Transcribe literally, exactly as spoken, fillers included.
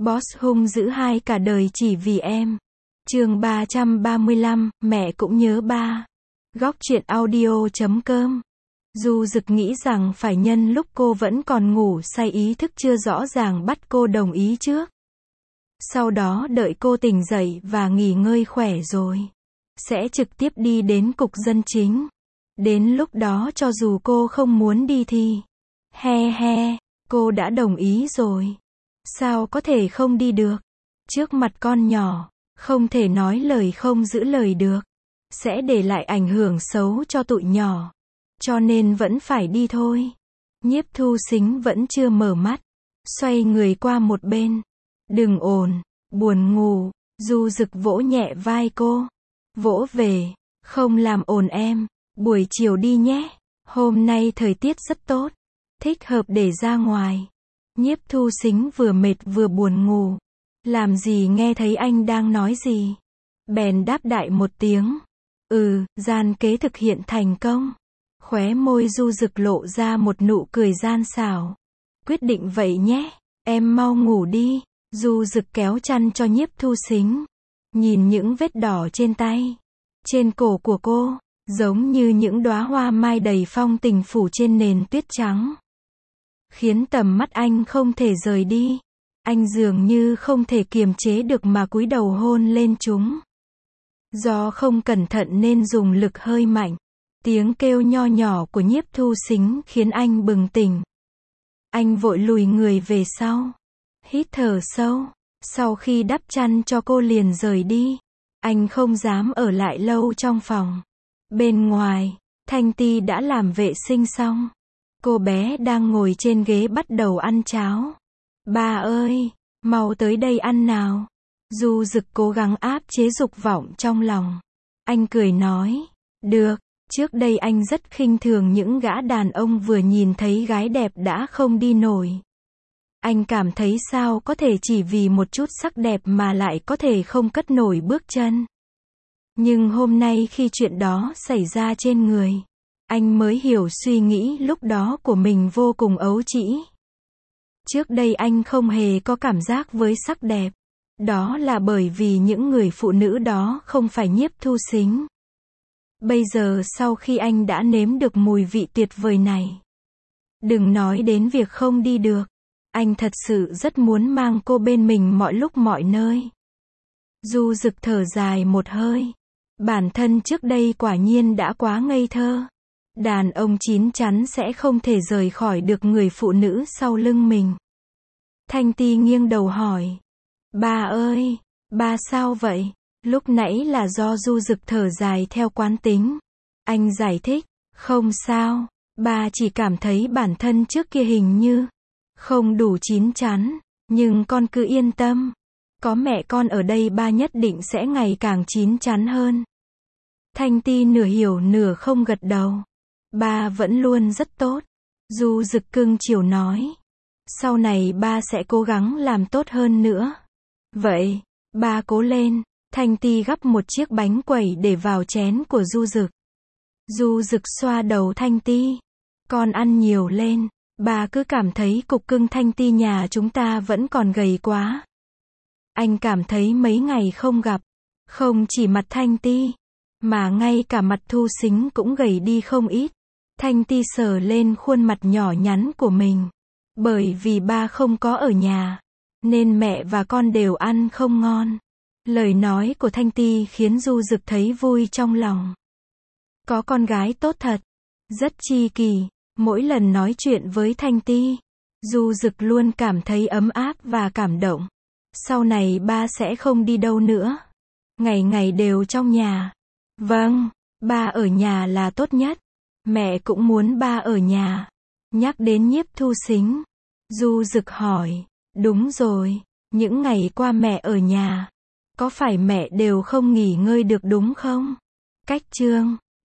Boss hung dữ hai cả đời chỉ vì em. Chương ba trăm ba mươi lăm, mẹ cũng nhớ ba. Góc truyện audio chấm com. Du Dực nghĩ rằng phải nhân lúc cô vẫn còn ngủ say ý thức chưa rõ ràng bắt cô đồng ý trước. Sau đó đợi cô tỉnh dậy và nghỉ ngơi khỏe rồi, sẽ trực tiếp đi đến cục dân chính. Đến lúc đó cho dù cô không muốn đi thì, he he, cô đã đồng ý rồi. Sao có thể không đi được? Trước mặt con nhỏ, không thể nói lời không giữ lời được. Sẽ để lại ảnh hưởng xấu cho tụi nhỏ. Cho nên vẫn phải đi thôi. Nhiếp Thu Sính vẫn chưa mở mắt. Xoay người qua một bên. Đừng ồn, buồn ngủ. Du Dực vỗ nhẹ vai cô. Vỗ về, không làm ồn em. Buổi chiều đi nhé. Hôm nay thời tiết rất tốt. Thích hợp để ra ngoài. Nhiếp Thu Sính vừa mệt vừa buồn ngủ. Làm gì nghe thấy anh đang nói gì. Bèn đáp đại một tiếng. Ừ, gian kế thực hiện thành công. Khóe môi Du Dực lộ ra một nụ cười gian xảo. Quyết định vậy nhé, em mau ngủ đi. Du Dực kéo chăn cho Nhiếp Thu Sính. Nhìn những vết đỏ trên tay, trên cổ của cô, giống như những đóa hoa mai đầy phong tình phủ trên nền tuyết trắng. Khiến tầm mắt anh không thể rời đi. Anh dường như không thể kiềm chế được mà cúi đầu hôn lên chúng. Do không cẩn thận nên dùng lực hơi mạnh. Tiếng kêu nho nhỏ của Nhiếp Thu Sính khiến anh bừng tỉnh. Anh vội lùi người về sau. Hít thở sâu. Sau khi đắp chăn cho cô liền rời đi. Anh không dám ở lại lâu trong phòng. Bên ngoài, Thanh Ti đã làm vệ sinh xong. Cô bé đang ngồi trên ghế bắt đầu ăn cháo. Ba ơi, mau tới đây ăn nào. Du Dực cố gắng áp chế dục vọng trong lòng. Anh cười nói, được. Trước đây anh rất khinh thường những gã đàn ông vừa nhìn thấy gái đẹp đã không đi nổi. Anh cảm thấy sao có thể chỉ vì một chút sắc đẹp mà lại có thể không cất nổi bước chân. Nhưng hôm nay khi chuyện đó xảy ra trên người, anh mới hiểu suy nghĩ lúc đó của mình vô cùng ấu trĩ. Trước đây anh không hề có cảm giác với sắc đẹp. Đó là bởi vì những người phụ nữ đó không phải Nhiếp Thu Sính. Bây giờ sau khi anh đã nếm được mùi vị tuyệt vời này, đừng nói đến việc không đi được, anh thật sự rất muốn mang cô bên mình mọi lúc mọi nơi. Du Dực thở dài một hơi. Bản thân trước đây quả nhiên đã quá ngây thơ. Đàn ông chín chắn sẽ không thể rời khỏi được người phụ nữ sau lưng mình. Thanh Ti nghiêng đầu hỏi. Ba ơi, ba sao vậy? Lúc nãy là do Du Dực thở dài theo quán tính. Anh giải thích, không sao, ba chỉ cảm thấy bản thân trước kia hình như không đủ chín chắn, nhưng con cứ yên tâm. Có mẹ con ở đây ba nhất định sẽ ngày càng chín chắn hơn. Thanh Ti nửa hiểu nửa không gật đầu. Ba vẫn luôn rất tốt. Du Dực cưng chiều nói. Sau này ba sẽ cố gắng làm tốt hơn nữa. Vậy, ba cố lên. Thanh Ti gắp một chiếc bánh quẩy để vào chén của Du Dực. Du Dực xoa đầu Thanh Ti. Con ăn nhiều lên. Bà cứ cảm thấy cục cưng Thanh Ti nhà chúng ta vẫn còn gầy quá. Anh cảm thấy mấy ngày không gặp, không chỉ mặt Thanh Ti, mà ngay cả mặt Thu Sính cũng gầy đi không ít. Thanh Ti sờ lên khuôn mặt nhỏ nhắn của mình. Bởi vì ba không có ở nhà, nên mẹ và con đều ăn không ngon. Lời nói của Thanh Ti khiến Du Dực thấy vui trong lòng. Có con gái tốt thật, rất chi kỷ. Mỗi lần nói chuyện với Thanh Ti, Du Dực luôn cảm thấy ấm áp và cảm động. Sau này ba sẽ không đi đâu nữa. Ngày ngày đều trong nhà. Vâng, ba ở nhà là tốt nhất. Mẹ cũng muốn ba ở nhà. Nhắc đến Nhiếp Thu Sính, Du Dực hỏi, đúng rồi, những ngày qua mẹ ở nhà, có phải mẹ đều không nghỉ ngơi được đúng không? Cách chương